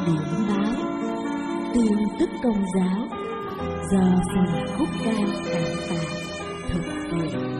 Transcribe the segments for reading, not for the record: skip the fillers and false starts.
điểm báo tin tức Công giáo do phần khúc ca cảm tạ thực hiện.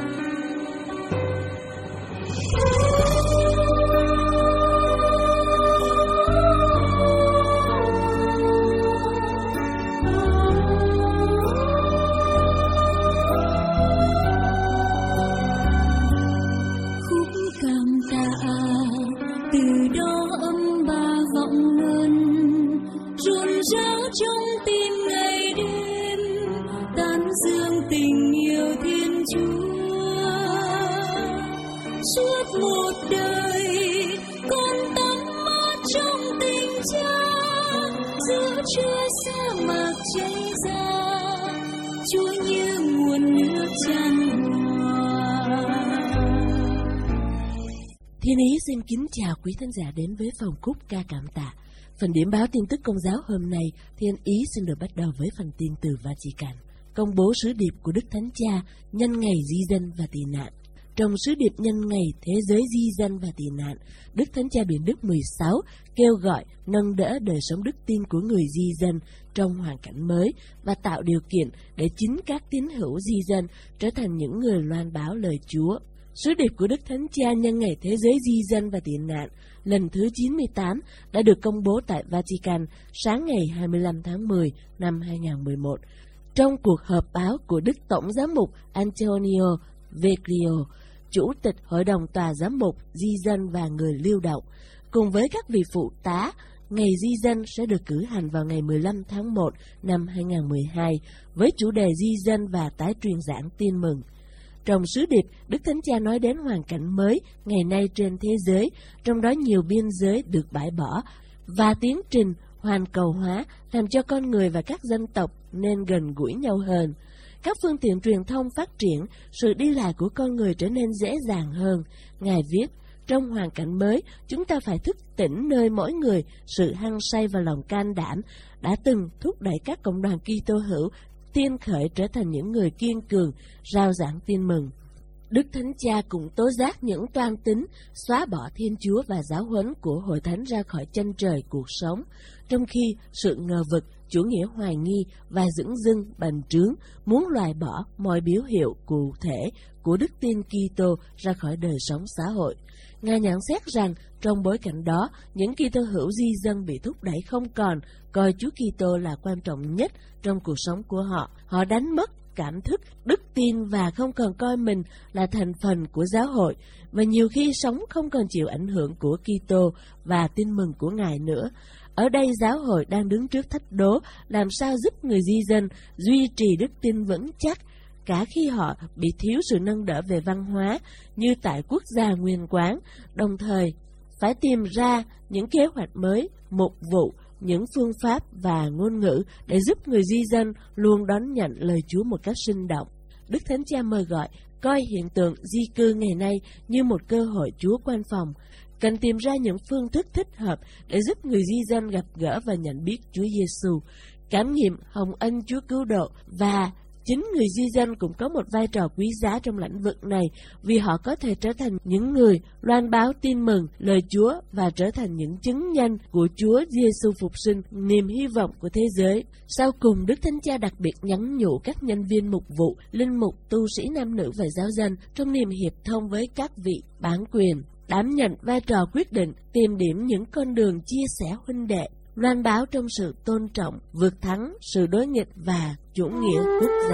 Thiên Ý xin kính chào quý thính giả đến với phòng khúc ca cảm tạ. Phần điểm báo tin tức Công giáo hôm nay, Thiên Ý xin được bắt đầu với phần tin từ Vatican. Công bố sứ điệp của Đức Thánh Cha nhân ngày di dân và tị nạn. Trong sứ điệp nhân ngày Thế giới di dân và tị nạn, Đức Thánh Cha Biển Đức 16 kêu gọi nâng đỡ đời sống đức tin của người di dân trong hoàn cảnh mới và tạo điều kiện để chính các tín hữu di dân trở thành những người loan báo lời Chúa. Sứ điệp của Đức Thánh Cha nhân ngày Thế giới di dân và tị nạn lần thứ 98 đã được công bố tại Vatican sáng ngày 25 tháng 10 năm 2011. Trong cuộc họp báo của Đức Tổng Giám mục Antonio Veglio, Chủ tịch Hội đồng Tòa Giám mục Di dân và Người lưu động, cùng với các vị phụ tá, ngày di dân sẽ được cử hành vào ngày 15 tháng 1 năm 2012 với chủ đề di dân và tái truyền giảng tin mừng. Trong sứ điệp, Đức Thánh Cha nói đến hoàn cảnh mới ngày nay trên thế giới, trong đó nhiều biên giới được bãi bỏ và tiến trình hoàn cầu hóa làm cho con người và các dân tộc nên gần gũi nhau hơn. Các phương tiện truyền thông phát triển, sự đi lại của con người trở nên dễ dàng hơn. Ngài viết, trong hoàn cảnh mới, chúng ta phải thức tỉnh nơi mỗi người sự hăng say và lòng can đảm đã từng thúc đẩy các cộng đoàn Kitô hữu tiên khởi trở thành những người kiên cường, rao giảng tin mừng. Đức Thánh Cha cũng tố giác những toan tính xóa bỏ Thiên Chúa và giáo huấn của Hội Thánh ra khỏi chân trời cuộc sống, trong khi sự ngờ vực, chủ nghĩa hoài nghi và dửng dưng bành trướng muốn loại bỏ mọi biểu hiệu cụ thể của đức tin Kitô ra khỏi đời sống xã hội. Ngài nhận xét rằng trong bối cảnh đó, những Kitô hữu di dân bị thúc đẩy không còn coi Chúa Kitô là quan trọng nhất trong cuộc sống của họ. Họ đánh mất cảm thức đức tin và không còn coi mình là thành phần của giáo hội, và nhiều khi sống không còn chịu ảnh hưởng của Kitô và tin mừng của Ngài nữa. Ở đây giáo hội đang đứng trước thách đố làm sao giúp người di dân duy trì đức tin vững chắc, cả khi họ bị thiếu sự nâng đỡ về văn hóa như tại quốc gia nguyên quán, đồng thời phải tìm ra những kế hoạch mới, mục vụ, những phương pháp và ngôn ngữ để giúp người di dân luôn đón nhận lời Chúa một cách sinh động. Đức Thánh Cha mời gọi coi hiện tượng di cư ngày nay như một cơ hội Chúa quan phòng, cần tìm ra những phương thức thích hợp để giúp người di dân gặp gỡ và nhận biết Chúa Giêsu, cảm nghiệm hồng ân Chúa cứu độ, và chính người di dân cũng có một vai trò quý giá trong lĩnh vực này vì họ có thể trở thành những người loan báo tin mừng lời Chúa và trở thành những chứng nhân của Chúa Giêsu phục sinh, niềm hy vọng của thế giới. Sau cùng, Đức Thánh Cha đặc biệt nhắn nhủ các nhân viên mục vụ, linh mục, tu sĩ nam nữ và giáo dân trong niềm hiệp thông với các vị bán quyền, đảm nhận vai trò quyết định, tìm điểm những con đường chia sẻ huynh đệ, loan báo trong sự tôn trọng, vượt thắng sự đối nghịch và chủ nghĩa quốc gia.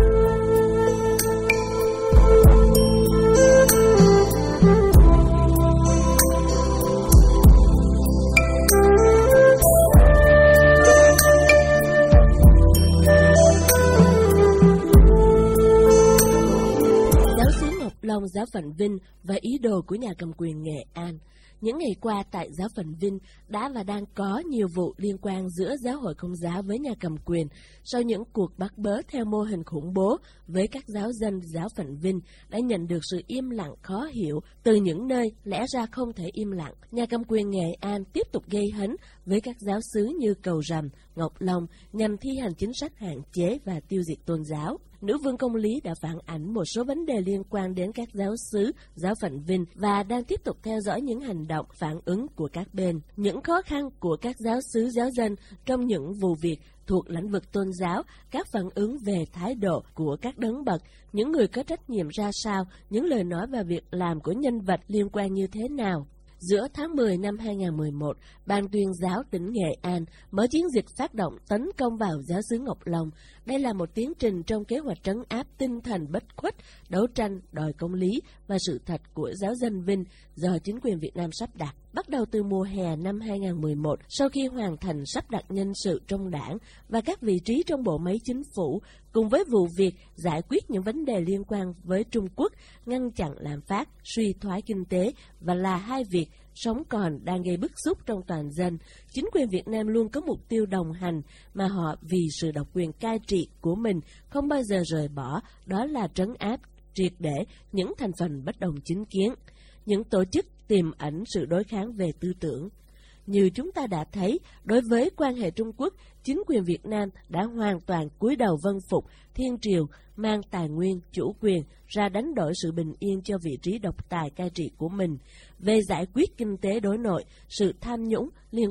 Giáo xứ Ngọc Long, giáo phận Vinh và ý đồ của nhà cầm quyền Nghệ An. Những ngày qua tại giáo phận Vinh đã và đang có nhiều vụ liên quan giữa giáo hội Công giáo với nhà cầm quyền sau những cuộc bắt bớ theo mô hình khủng bố với các giáo dân giáo phận Vinh đã nhận được sự im lặng khó hiểu từ những nơi lẽ ra không thể im lặng. Nhà cầm quyền Nghệ An tiếp tục gây hấn với các giáo xứ như Cầu Rằm, Ngọc Long nhằm thi hành chính sách hạn chế và tiêu diệt tôn giáo. Nữ vương Công Lý đã phản ảnh một số vấn đề liên quan đến các giáo xứ, giáo phận Vinh và đang tiếp tục theo dõi những hành động phản ứng của các bên. Những khó khăn của các giáo xứ giáo dân trong những vụ việc thuộc lĩnh vực tôn giáo, các phản ứng về thái độ của các đấng bậc, những người có trách nhiệm ra sao, những lời nói và việc làm của nhân vật liên quan như thế nào. Giữa tháng 10 năm 2011, Ban tuyên giáo tỉnh Nghệ An mở chiến dịch phát động tấn công vào giáo xứ Ngọc Long. Đây là một tiến trình trong kế hoạch trấn áp tinh thần bất khuất, đấu tranh đòi công lý và sự thật của giáo dân Vinh do chính quyền Việt Nam sắp đặt. Bắt đầu từ mùa hè năm 2011, sau khi hoàn thành sắp đặt nhân sự trong đảng và các vị trí trong bộ máy chính phủ, cùng với vụ việc giải quyết những vấn đề liên quan với Trung Quốc, ngăn chặn lạm phát, suy thoái kinh tế và là hai việc sống còn đang gây bức xúc trong toàn dân, chính quyền Việt Nam luôn có mục tiêu đồng hành mà họ vì sự độc quyền cai trị của mình không bao giờ rời bỏ, đó là trấn áp triệt để những thành phần bất đồng chính kiến, những tổ chức tiềm ẩn sự đối kháng về tư tưởng. Như chúng ta đã thấy, đối với quan hệ Trung Quốc, chính quyền Việt Nam đã hoàn toàn cúi đầu vâng phục thiên triều, mang tài nguyên, chủ quyền ra đánh đổi sự bình yên cho vị trí độc tài cai trị của mình. Về giải quyết kinh tế đối nội, sự tham nhũng liên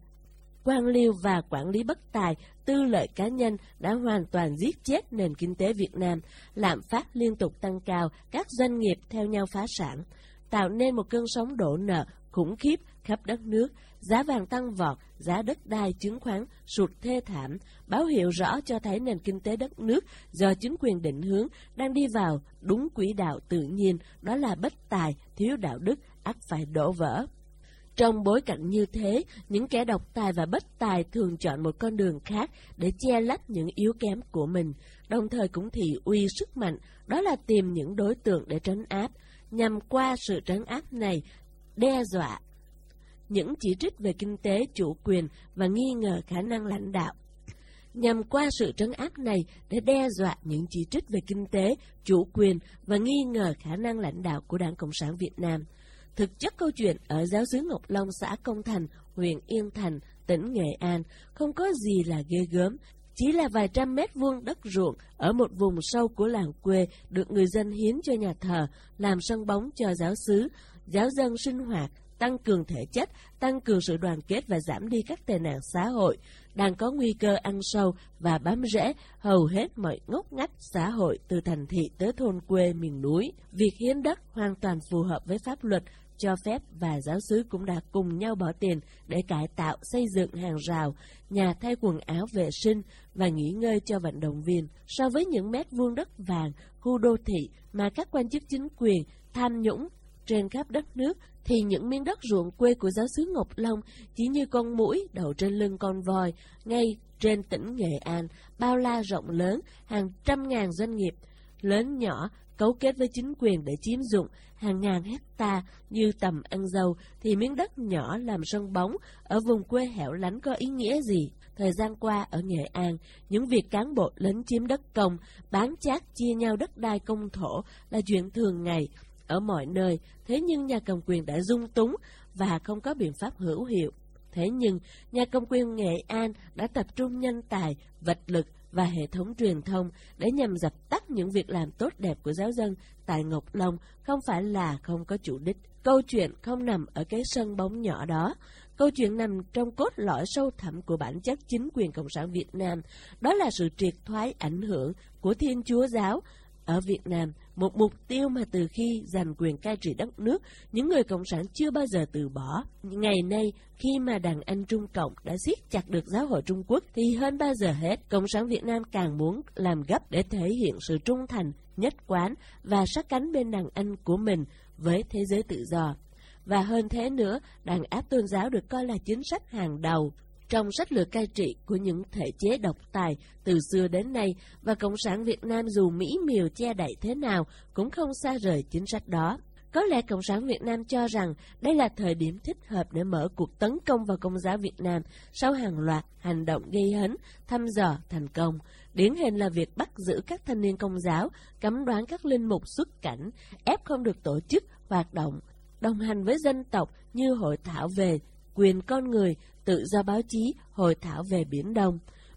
quan liêu và quản lý bất tài, tư lợi cá nhân đã hoàn toàn giết chết nền kinh tế Việt Nam, lạm phát liên tục tăng cao, các doanh nghiệp theo nhau phá sản, tạo nên một cơn sóng đổ nợ khủng khiếp khắp đất nước, giá vàng tăng vọt, giá đất đai, chứng khoán sụt thê thảm, báo hiệu rõ cho thấy nền kinh tế đất nước do chính quyền định hướng đang đi vào đúng quỹ đạo tự nhiên, đó là bất tài, thiếu đạo đức, ắt phải đổ vỡ. Trong bối cảnh như thế, những kẻ độc tài và bất tài thường chọn một con đường khác để che lấp những yếu kém của mình, đồng thời cũng thị uy sức mạnh, đó là tìm những đối tượng để trấn áp, nhằm qua sự trấn áp này đe dọa những chỉ trích về kinh tế, chủ quyền và nghi ngờ khả năng lãnh đạo. Nhằm qua sự trấn áp này để đe dọa những chỉ trích về kinh tế, chủ quyền và nghi ngờ khả năng lãnh đạo của Đảng Cộng sản Việt Nam. Thực chất câu chuyện ở giáo xứ Ngọc Long, xã Công Thành, huyện Yên Thành, tỉnh Nghệ An không có gì là ghê gớm, chỉ là vài trăm mét vuông đất ruộng ở một vùng sâu của làng quê được người dân hiến cho nhà thờ, làm sân bóng cho giáo xứ, giáo dân sinh hoạt, tăng cường thể chất, tăng cường sự đoàn kết và giảm đi các tệ nạn xã hội, đang có nguy cơ ăn sâu và bám rễ hầu hết mọi ngóc ngách xã hội từ thành thị tới thôn quê miền núi. Việc hiến đất hoàn toàn phù hợp với pháp luật cho phép và giáo xứ cũng đã cùng nhau bỏ tiền để cải tạo, xây dựng hàng rào, nhà thay quần áo vệ sinh và nghỉ ngơi cho vận động viên. So với những mét vuông đất vàng, khu đô thị mà các quan chức chính quyền tham nhũng trên khắp đất nước, thì những miếng đất ruộng quê của giáo xứ Ngọc Long chỉ như con muỗi đậu trên lưng con voi. Ngay trên tỉnh Nghệ An, bao la rộng lớn, hàng trăm ngàn doanh nghiệp lớn nhỏ cấu kết với chính quyền để chiếm dụng hàng ngàn hecta như tầm ăn dâu, thì miếng đất nhỏ làm sân bóng ở vùng quê hẻo lánh có ý nghĩa gì? Thời gian qua ở Nghệ An, những việc cán bộ lấn chiếm đất công, bán chác chia nhau đất đai công thổ là chuyện thường ngày ở mọi nơi. Thế nhưng nhà cầm quyền đã dung túng và không có biện pháp hữu hiệu. Thế nhưng nhà cầm quyền Nghệ An đã tập trung nhân tài, vật lực và hệ thống truyền thông để nhằm dập tắt những việc làm tốt đẹp của giáo dân tại Ngọc Long, không phải là không có chủ đích. Câu chuyện không nằm ở cái sân bóng nhỏ đó. Câu chuyện nằm trong cốt lõi sâu thẳm của bản chất chính quyền Cộng sản Việt Nam, đó là sự triệt thoái ảnh hưởng của Thiên Chúa giáo ở Việt Nam, một mục tiêu mà từ khi giành quyền cai trị đất nước, những người Cộng sản chưa bao giờ từ bỏ. Ngày nay, khi mà đàn anh Trung Cộng đã siết chặt được giáo hội Trung Quốc, thì hơn bao giờ hết, Cộng sản Việt Nam càng muốn làm gấp để thể hiện sự trung thành, nhất quán và sát cánh bên đàn anh của mình với thế giới tự do. Và hơn thế nữa, đàn áp tôn giáo được coi là chính sách hàng đầu trong sách lược cai trị của những thể chế độc tài từ xưa đến nay, và Cộng sản Việt Nam dù mỹ miều che đậy thế nào cũng không xa rời chính sách đó. Có lẽ Cộng sản Việt Nam cho rằng đây là thời điểm thích hợp để mở cuộc tấn công vào Công giáo Việt Nam sau hàng loạt hành động gây hấn, thăm dò thành công. Điển hình là việc bắt giữ các thanh niên Công giáo, cấm đoán các linh mục xuất cảnh, ép không được tổ chức hoạt động đồng hành với dân tộc như hội thảo về quyền con người, tự do báo chí, hội thảo về Biển Đông.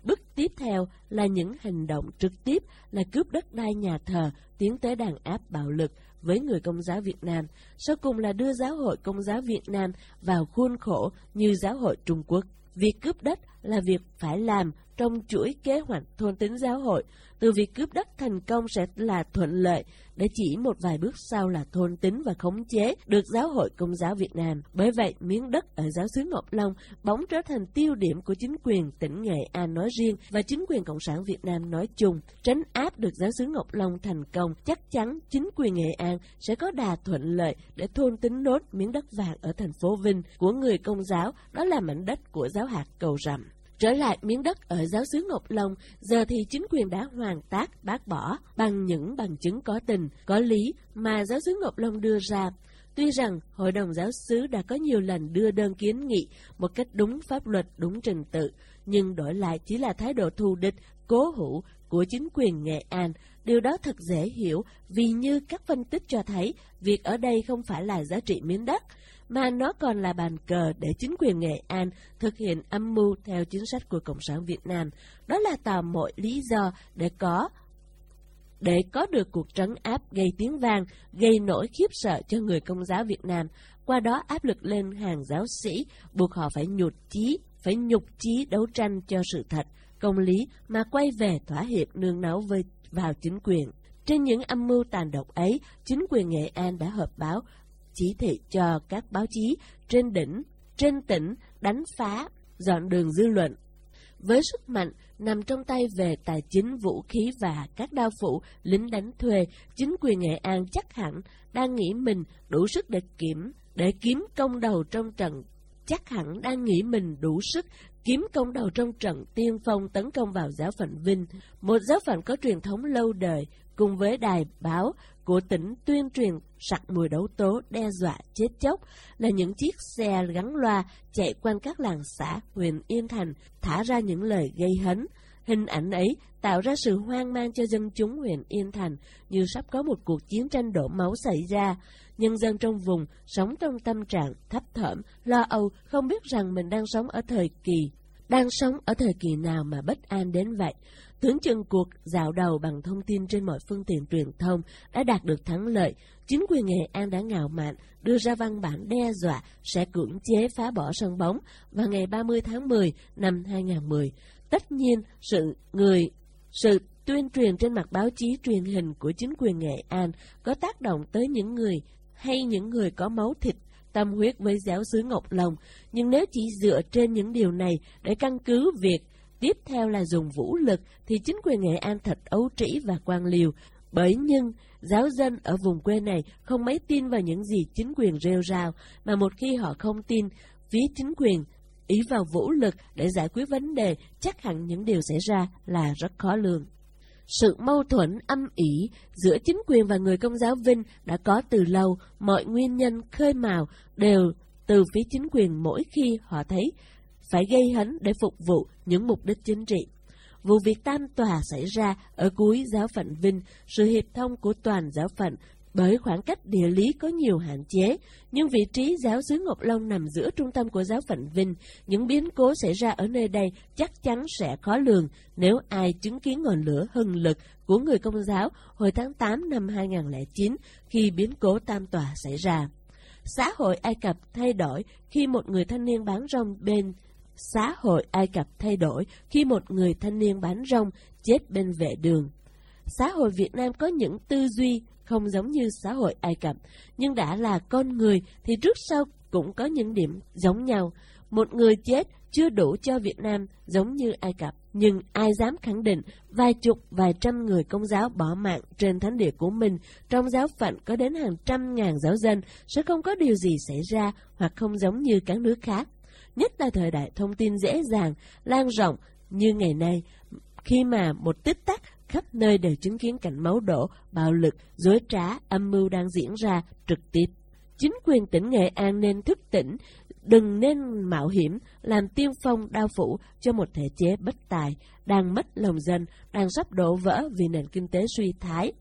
Bước tiếp theo là những hành động trực tiếp là cướp đất đai nhà thờ, tiến tới đàn áp bạo lực với người Công giáo Việt Nam. Sau cùng là đưa Giáo hội Công giáo Việt Nam vào khuôn khổ như Giáo hội Trung Quốc. Việc cướp đất là việc phải làm trong chuỗi kế hoạch thôn tính giáo hội. Từ việc cướp đất thành công sẽ là thuận lợi, để chỉ một vài bước sau là thôn tính và khống chế được Giáo hội Công giáo Việt Nam. Bởi vậy, miếng đất ở giáo xứ Ngọc Long bỗng trở thành tiêu điểm của chính quyền tỉnh Nghệ An nói riêng và chính quyền Cộng sản Việt Nam nói chung. Trấn áp được giáo xứ Ngọc Long thành công, chắc chắn chính quyền Nghệ An sẽ có đà thuận lợi để thôn tính nốt miếng đất vàng ở thành phố Vinh của người Công giáo, đó là mảnh đất của giáo hạt Cầu Rằm. Trở lại miếng đất ở giáo xứ Ngọc Long, giờ thì chính quyền đã hoàn tất bác bỏ bằng những bằng chứng có tình, có lý mà giáo xứ Ngọc Long đưa ra. Tuy rằng Hội đồng giáo xứ đã có nhiều lần đưa đơn kiến nghị một cách đúng pháp luật, đúng trình tự, nhưng đổi lại chỉ là thái độ thù địch, cố hữu của chính quyền Nghệ An. Điều đó thật dễ hiểu vì như các phân tích cho thấy, việc ở đây không phải là giá trị miếng đất, mà nó còn là bàn cờ để chính quyền Nghệ An thực hiện âm mưu theo chính sách của Cộng sản Việt Nam. Đó là tạo mọi lý do để có được cuộc trấn áp gây tiếng vang, gây nỗi khiếp sợ cho người Công giáo Việt Nam, qua đó áp lực lên hàng giáo sĩ, buộc họ phải nhục chí đấu tranh cho sự thật, công lý mà quay về thỏa hiệp nương náu vào chính quyền. Trên những âm mưu tàn độc ấy, chính quyền Nghệ An đã họp báo chỉ thị cho các báo chí trên tỉnh đánh phá, dọn đường dư luận. Với sức mạnh nằm trong tay về tài chính, vũ khí và các đao phủ, lính đánh thuê, chính quyền Nghệ An chắc hẳn đang nghĩ mình đủ sức để kiếm công đầu trong trận tiên phong tấn công vào giáo phận Vinh, một giáo phận có truyền thống lâu đời, cùng với đài báo của tỉnh tuyên truyền sặc mùi đấu tố, đe dọa chết chóc, là những chiếc xe gắn loa chạy quanh các làng xã huyện Yên Thành, thả ra những lời gây hấn. Hình ảnh ấy tạo ra sự hoang mang cho dân chúng huyện Yên Thành, như sắp có một cuộc chiến tranh đổ máu xảy ra. Nhân dân trong vùng sống trong tâm trạng thấp thỏm, lo âu, không biết rằng mình đang sống ở thời kỳ nào mà bất an đến vậy. Tưởng chừng cuộc dạo đầu bằng thông tin trên mọi phương tiện truyền thông đã đạt được thắng lợi, chính quyền Nghệ An đã ngạo mạn đưa ra văn bản đe dọa sẽ cưỡng chế phá bỏ sân bóng vào ngày 30 tháng 10 năm 2010. Tất nhiên, sự tuyên truyền trên mặt báo chí truyền hình của chính quyền Nghệ An có tác động tới những người có máu thịt, tâm huyết với giáo xứ Ngọc Long, nhưng nếu chỉ dựa trên những điều này để căn cứ việc tiếp theo là dùng vũ lực thì chính quyền Nghệ An thật ấu trĩ và quan liêu. Nhưng giáo dân ở vùng quê này không mấy tin vào những gì chính quyền rêu rao, mà một khi họ không tin, phía chính quyền ý vào vũ lực để giải quyết vấn đề, chắc hẳn những điều xảy ra là rất khó lường. Sự mâu thuẫn âm ỉ giữa chính quyền và người Công giáo Vinh đã có từ lâu, mọi nguyên nhân khơi mào đều từ phía chính quyền mỗi khi họ thấy phải gây hấn để phục vụ những mục đích chính trị. Vụ việc tam tòa xảy ra ở cuối giáo phận Vinh, sự hiệp thông của toàn giáo phận bởi khoảng cách địa lý có nhiều hạn chế, nhưng vị trí giáo xứ Ngọc Long nằm giữa trung tâm của giáo phận Vinh, những biến cố xảy ra ở nơi đây chắc chắn sẽ khó lường nếu ai chứng kiến ngọn lửa hừng lực của người Công giáo hồi tháng 8 năm 2009 khi biến cố tam tòa xảy ra. Xã hội Ai Cập thay đổi khi một người thanh niên bán rong chết bên vệ đường. Xã hội Việt Nam có những tư duy không giống như xã hội Ai Cập, nhưng đã là con người thì trước sau cũng có những điểm giống nhau. Một người chết chưa đủ cho Việt Nam giống như Ai Cập, nhưng ai dám khẳng định vài chục, vài trăm người Công giáo bỏ mạng trên thánh địa của mình, trong giáo phận có đến hàng trăm ngàn giáo dân, sẽ không có điều gì xảy ra hoặc không giống như các nước khác. Nhất là thời đại thông tin dễ dàng, lan rộng như ngày nay, khi mà một tích tắc khắp nơi đều chứng kiến cảnh máu đổ, bạo lực, dối trá, âm mưu đang diễn ra trực tiếp. Chính quyền tỉnh Nghệ An nên thức tỉnh, đừng nên mạo hiểm làm tiên phong đao phủ cho một thể chế bất tài, đang mất lòng dân, đang sắp đổ vỡ vì nền kinh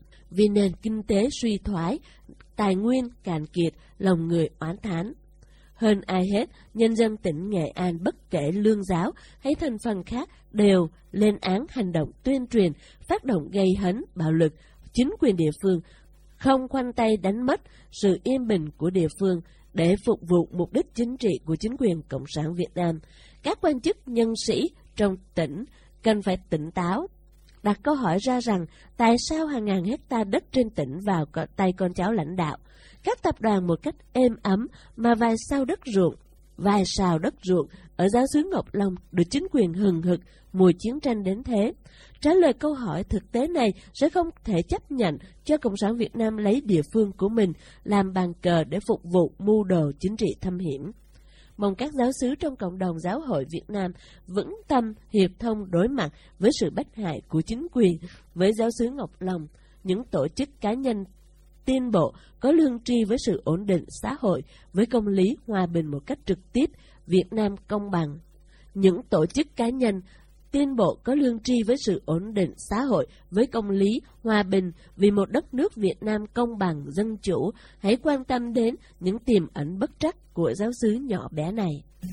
tế suy thoái, tài nguyên cạn kiệt, lòng người oán thán. Hơn ai hết, nhân dân tỉnh Nghệ An bất kể lương giáo hay thành phần khác đều lên án hành động tuyên truyền, phát động gây hấn, bạo lực. Chính quyền địa phương không khoanh tay đánh mất sự yên bình của địa phương để phục vụ mục đích chính trị của chính quyền Cộng sản Việt Nam. Các quan chức nhân sĩ trong tỉnh cần phải tỉnh táo, đặt câu hỏi ra rằng tại sao hàng ngàn hecta đất trên tỉnh vào tay con cháu lãnh đạo, các tập đoàn một cách êm ấm mà vài sào đất ruộng ở giáo xứ Ngọc Long được chính quyền hừng hực mùi chiến tranh đến thế. Trả lời câu hỏi thực tế này sẽ không thể chấp nhận cho Cộng sản Việt Nam lấy địa phương của mình làm bàn cờ để phục vụ mưu đồ chính trị thâm hiểm. Mong các giáo xứ trong cộng đồng giáo hội Việt Nam vững tâm hiệp thông đối mặt với sự bách hại của chính quyền với giáo xứ Ngọc Long, những tổ chức cá nhân tiến bộ có lương tri với sự ổn định xã hội, với công lý hòa bình một cách trực tiếp, Việt Nam công bằng. Những tổ chức cá nhân tiến bộ có lương tri với sự ổn định xã hội, với công lý hòa bình vì một đất nước Việt Nam công bằng, dân chủ, hãy quan tâm đến những tiềm ẩn bất trắc của giáo xứ nhỏ bé này.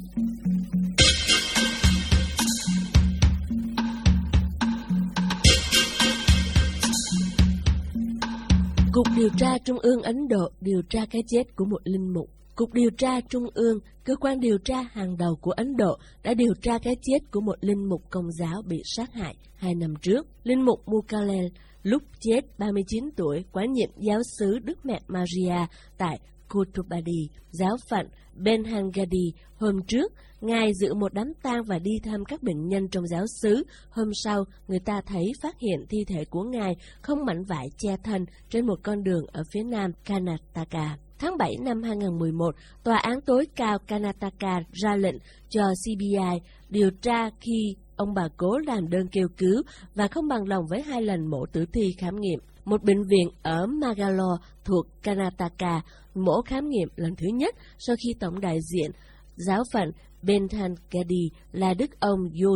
Cục Điều tra Trung ương Ấn Độ điều tra cái chết của một linh mục. Cục Điều tra Trung ương, cơ quan điều tra hàng đầu của Ấn Độ, đã điều tra cái chết của một linh mục Công giáo bị sát hại 2 năm trước. Linh mục Mukalel lúc chết 39 tuổi, quản nhiệm giáo xứ Đức Mẹ Maria tại Kutubadi, giáo phận Benhangadi. Hôm trước, Ngài dự một đám tang và đi thăm các bệnh nhân trong giáo xứ. Hôm sau, người ta thấy phát hiện thi thể của Ngài không mảnh vải che thân trên một con đường ở phía nam Karnataka. Tháng 7 năm 2011, Tòa án tối cao Karnataka ra lệnh cho CBI điều tra khi ông bà cố làm đơn kêu cứu và không bằng lòng với 2 lần mổ tử thi khám nghiệm. Một bệnh viện ở Mangalore thuộc Karnataka mổ khám nghiệm lần thứ nhất sau khi tổng đại diện giáo phận Benhangadi là đức ông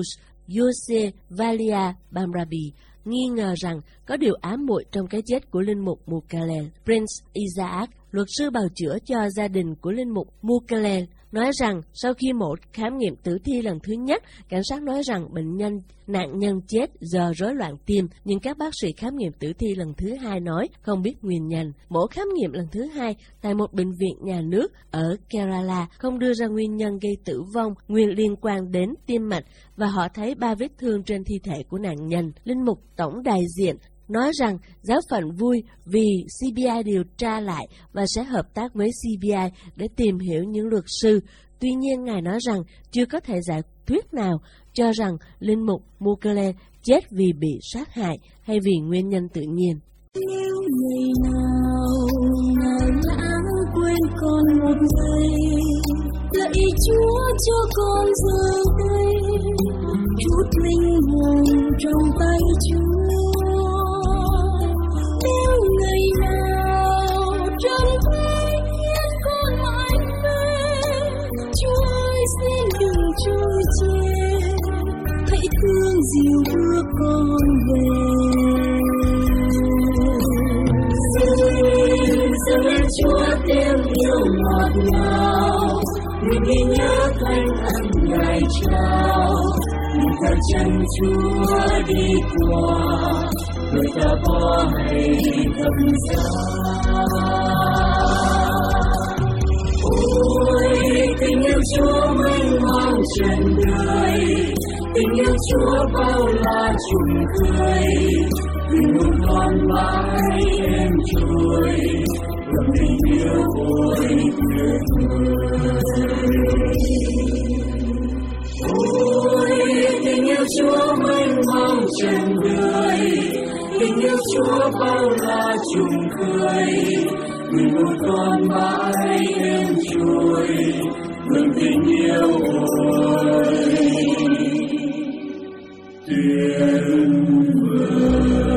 Yose Valia Bamrabi nghi ngờ rằng có điều ám muội trong cái chết của linh mục Mukalel. Prince Isaac, luật sư bào chữa cho gia đình của linh mục Mukalel, nói rằng sau khi mổ khám nghiệm tử thi lần thứ nhất, cảnh sát nói rằng nạn nhân chết do rối loạn tim, nhưng các bác sĩ khám nghiệm tử thi lần thứ hai nói không biết nguyên nhân. Mổ khám nghiệm lần thứ hai tại một bệnh viện nhà nước ở Kerala không đưa ra nguyên nhân gây tử vong nguyên liên quan đến tim mạch và họ thấy 3 vết thương trên thi thể của nạn nhân. Linh mục tổng đại diện nói rằng giáo phận vui vì CBI điều tra lại và sẽ hợp tác với CBI để tìm hiểu những luật sư. Tuy nhiên, Ngài nói rằng chưa có thể giải thuyết nào cho rằng linh mục Mukalel chết vì bị sát hại hay vì nguyên nhân tự nhiên. Nếu ngày nào Ngài lãng quên con một giây, lạy Chúa cho con giờ đây chút linh hồn trong tay Chúa. Nếu ngày nào trần thế khiến con mãi mê, Chúa ơi xin đừng trôi chê, hãy thương dìu bước con về. Dâng lên Chúa tiếng yêu ngọt ngào, nguyện ghi nhớ thanh ân Ngài trao, mình theo chân Chúa đi qua, người ta có hay thập giá. Ôi tình yêu Chúa mênh mang trần đời, tình yêu Chúa bao la trùng khơi, vì một con mãi em trôi, lòng tình yêu ôi tuyệt vời. Ôi tình yêu Chúa mênh mang trần đời, tình yêu Chúa bao la trùng khơi, vì một con mãi em trôi, lòng tình yêu ôi tuyệt vời.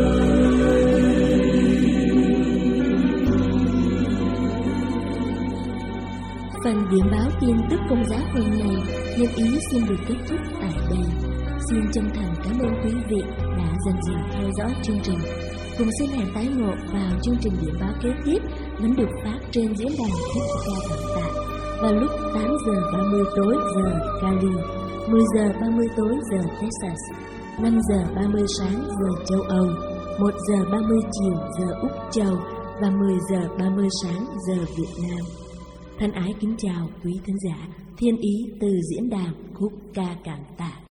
Phần điểm báo tin tức Công giáo hôm nay Thiên Ý xin được kết thúc tại đây. Xin chân thành cảm ơn quý vị đã dần dần theo dõi chương trình. Cùng xin hẹn tái ngộ vào chương trình điểm báo kế tiếp vẫn được phát trên diễn đàn Quốc ca Cảm Tạ. vào lúc 8 giờ 30 tối giờ Cali, 10 giờ 30 tối giờ Texas, 5 giờ 30 sáng giờ châu Âu, 1 giờ 30 chiều giờ Úc Châu và 10 giờ 30 sáng giờ Việt Nam. Thân ái kính chào quý thính giả, thiên ý từ diễn đàn khúc ca cảm tạ.